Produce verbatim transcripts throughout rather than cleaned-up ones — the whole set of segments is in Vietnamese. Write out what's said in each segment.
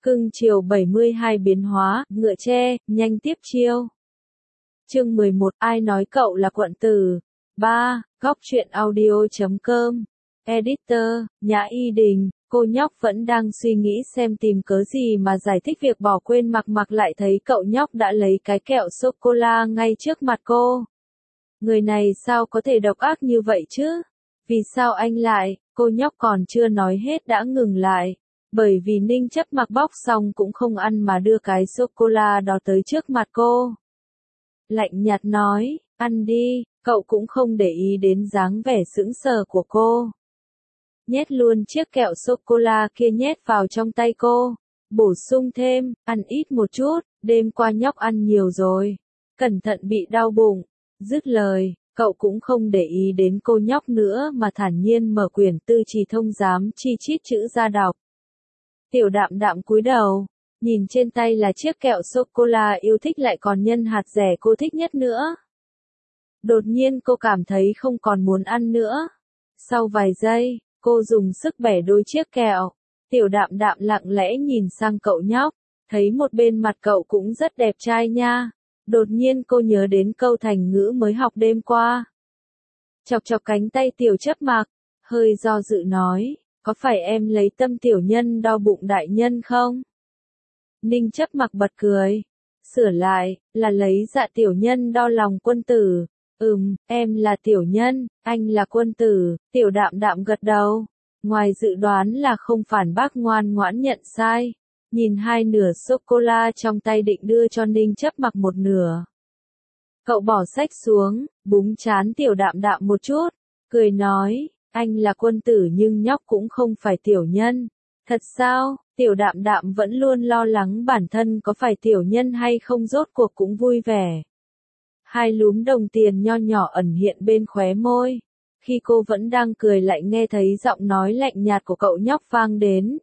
Cưng chiều bảy mươi hai biến hóa, ngựa tre, nhanh tiếp chiêu. Chương mười một, ai nói cậu là quận tử? ba. Góc truyện audio chấm com. Editor, Nhã Y Đình. Cô nhóc vẫn đang suy nghĩ xem tìm cớ gì mà giải thích việc bỏ quên Mặc Mặc, lại thấy cậu nhóc đã lấy cái kẹo sô-cô-la ngay trước mặt cô. Người này sao có thể độc ác như vậy chứ? Vì sao anh lại? Cô nhóc còn chưa nói hết đã ngừng lại. Bởi vì Ninh Chấp Mặc bóc xong cũng không ăn mà đưa cái sô-cô-la đó tới trước mặt cô. Lạnh nhạt nói, ăn đi, cậu cũng không để ý đến dáng vẻ sững sờ của cô. Nhét luôn chiếc kẹo sô-cô-la kia nhét vào trong tay cô. Bổ sung thêm, ăn ít một chút, đêm qua nhóc ăn nhiều rồi. Cẩn thận bị đau bụng. Dứt lời, cậu cũng không để ý đến cô nhóc nữa mà thản nhiên mở quyển tư trì thông giám chi chít chữ ra đọc. Tiểu Đạm Đạm cúi đầu, nhìn trên tay là chiếc kẹo sô-cô-la yêu thích lại còn nhân hạt rẻ cô thích nhất nữa. Đột nhiên cô cảm thấy không còn muốn ăn nữa. Sau vài giây, cô dùng sức bẻ đôi chiếc kẹo. Tiểu Đạm Đạm lặng lẽ nhìn sang cậu nhóc, thấy một bên mặt cậu cũng rất đẹp trai nha. Đột nhiên cô nhớ đến câu thành ngữ mới học đêm qua. Chọc chọc cánh tay Tiểu Chấp Mặc, hơi do dự nói, có phải em lấy tâm tiểu nhân đau bụng đại nhân không? Ninh Chấp Mặc bật cười, sửa lại, là lấy dạ tiểu nhân đo lòng quân tử. Ừm, em là tiểu nhân, anh là quân tử. Tiểu Đạm Đạm gật đầu. Ngoài dự đoán là không phản bác, ngoan ngoãn nhận sai. Nhìn hai nửa sô-cô-la trong tay định đưa cho Ninh Chấp Mặc một nửa. Cậu bỏ sách xuống, búng trán Tiểu Đạm Đạm một chút, cười nói, anh là quân tử nhưng nhóc cũng không phải tiểu nhân. Thật sao? Tiểu Đạm Đạm vẫn luôn lo lắng bản thân có phải tiểu nhân hay không, rốt cuộc cũng vui vẻ. Hai lúm đồng tiền nho nhỏ ẩn hiện bên khóe môi. Khi cô vẫn đang cười lại nghe thấy giọng nói lạnh nhạt của cậu nhóc vang đến.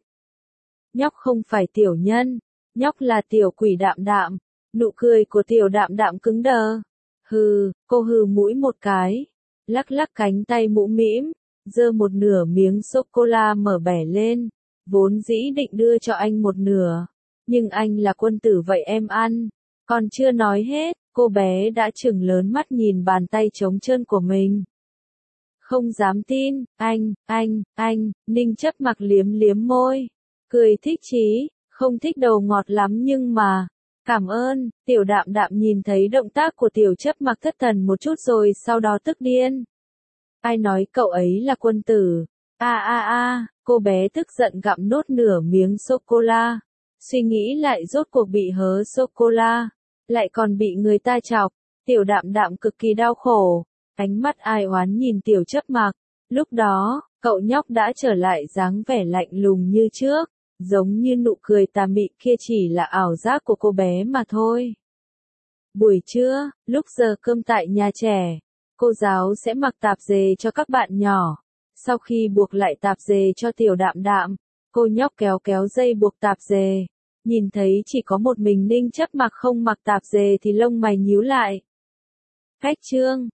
Nhóc không phải tiểu nhân, nhóc là tiểu quỷ Đạm Đạm. Nụ cười của Tiểu Đạm Đạm cứng đờ. Hừ, cô hừ mũi một cái, lắc lắc cánh tay mũ mĩm, giơ một nửa miếng sô-cô-la mở bẻ lên, vốn dĩ định đưa cho anh một nửa, nhưng anh là quân tử vậy em ăn. Còn chưa nói hết, cô bé đã trừng lớn mắt nhìn bàn tay trống trơn của mình. Không dám tin, anh, anh, anh, Ninh Chấp Mặc liếm liếm môi, cười thích chí, không thích đầu ngọt lắm nhưng mà, cảm ơn. Tiểu Đạm Đạm nhìn thấy động tác của Tiểu Chấp Mặc thất thần một chút rồi sau đó tức điên. Ai nói cậu ấy là quân tử? A a a, cô bé tức giận gặm nốt nửa miếng sô-cô-la. Suy nghĩ lại rốt cuộc bị hớ sô-cô-la, lại còn bị người ta chọc. Tiểu Đạm Đạm cực kỳ đau khổ, ánh mắt ai oán nhìn Tiểu Chấp Mặc. Lúc đó, cậu nhóc đã trở lại dáng vẻ lạnh lùng như trước, giống như nụ cười tà mị kia chỉ là ảo giác của cô bé mà thôi. Buổi trưa, lúc giờ cơm tại nhà trẻ, cô giáo sẽ mặc tạp dề cho các bạn nhỏ. Sau khi buộc lại tạp dề cho Tiểu Đạm Đạm, cô nhóc kéo kéo dây buộc tạp dề. Nhìn thấy chỉ có một mình Ninh Chấp Mặc không mặc tạp dề thì lông mày nhíu lại. Cách chương